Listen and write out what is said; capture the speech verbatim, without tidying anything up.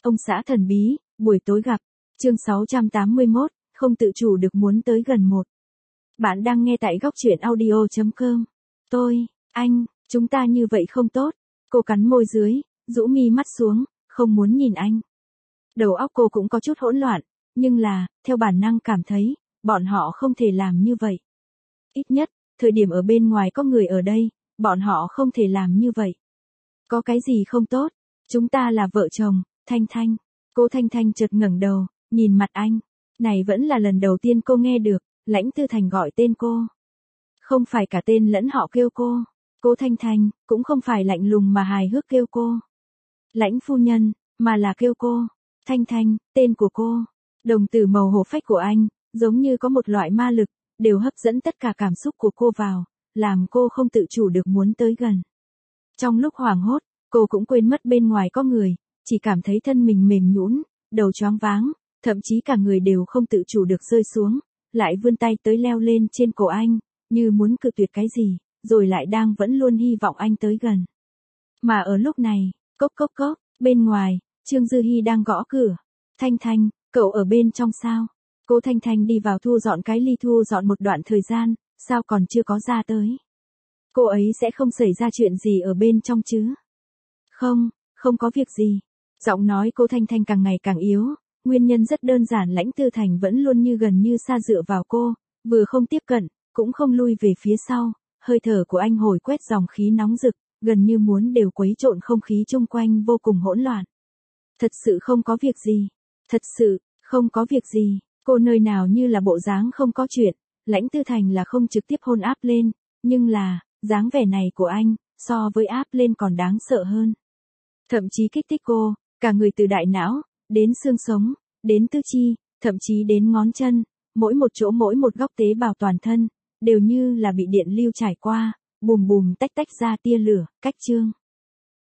Ông xã thần bí, buổi tối gặp. Chương sáu trăm tám mươi mốt, không tự chủ được muốn tới gần một. Bạn đang nghe tại góc truyện audio chấm com. Tôi, anh, chúng ta như vậy không tốt. Cô cắn môi dưới, rũ mi mắt xuống, không muốn nhìn anh. Đầu óc cô cũng có chút hỗn loạn, nhưng là, theo bản năng cảm thấy, bọn họ không thể làm như vậy. Ít nhất, thời điểm ở bên ngoài có người ở đây, bọn họ không thể làm như vậy. Có cái gì không tốt? Chúng ta là vợ chồng, Thanh Thanh. Cô Thanh Thanh chợt ngẩng đầu, nhìn mặt anh. Này vẫn là lần đầu tiên cô nghe được, Lãnh Tư Thành gọi tên cô. Không phải cả tên lẫn họ kêu cô. Cô Thanh Thanh, cũng không phải lạnh lùng mà hài hước kêu cô. Lãnh phu nhân, mà là kêu cô. Thanh Thanh, tên của cô. Đồng tử màu hổ phách của anh, giống như có một loại ma lực, đều hấp dẫn tất cả cảm xúc của cô vào, làm cô không tự chủ được muốn tới gần. Trong lúc hoảng hốt, cô cũng quên mất bên ngoài có người, chỉ cảm thấy thân mình mềm nhũn, đầu choáng váng, thậm chí cả người đều không tự chủ được rơi xuống, lại vươn tay tới leo lên trên cổ anh, như muốn cự tuyệt cái gì, rồi lại đang vẫn luôn hy vọng anh tới gần. Mà ở lúc này, cốc cốc cốc, bên ngoài, Trương Dư Hi đang gõ cửa. Thanh Thanh, cậu ở bên trong sao? Cô Thanh Thanh đi vào thu dọn cái ly thu dọn một đoạn thời gian, sao còn chưa có ra tới? Cô ấy sẽ không xảy ra chuyện gì ở bên trong chứ? Không, không có việc gì. Giọng nói cô Thanh Thanh càng ngày càng yếu, nguyên nhân rất đơn giản, Lãnh Tư Thành vẫn luôn như gần như xa dựa vào cô, vừa không tiếp cận, cũng không lui về phía sau, hơi thở của anh hồi quét dòng khí nóng rực, gần như muốn đều quấy trộn không khí chung quanh vô cùng hỗn loạn. Thật sự không có việc gì. Thật sự, không có việc gì. Cô nơi nào như là bộ dáng không có chuyện, Lãnh Tư Thành là không trực tiếp hôn áp lên, nhưng là, dáng vẻ này của anh, so với áp lên còn đáng sợ hơn. Thậm chí kích thích cô, cả người từ đại não, đến xương sống, đến tứ chi, thậm chí đến ngón chân, mỗi một chỗ mỗi một góc tế bào toàn thân, đều như là bị điện lưu trải qua, bùm bùm tách tách ra tia lửa, cách chương.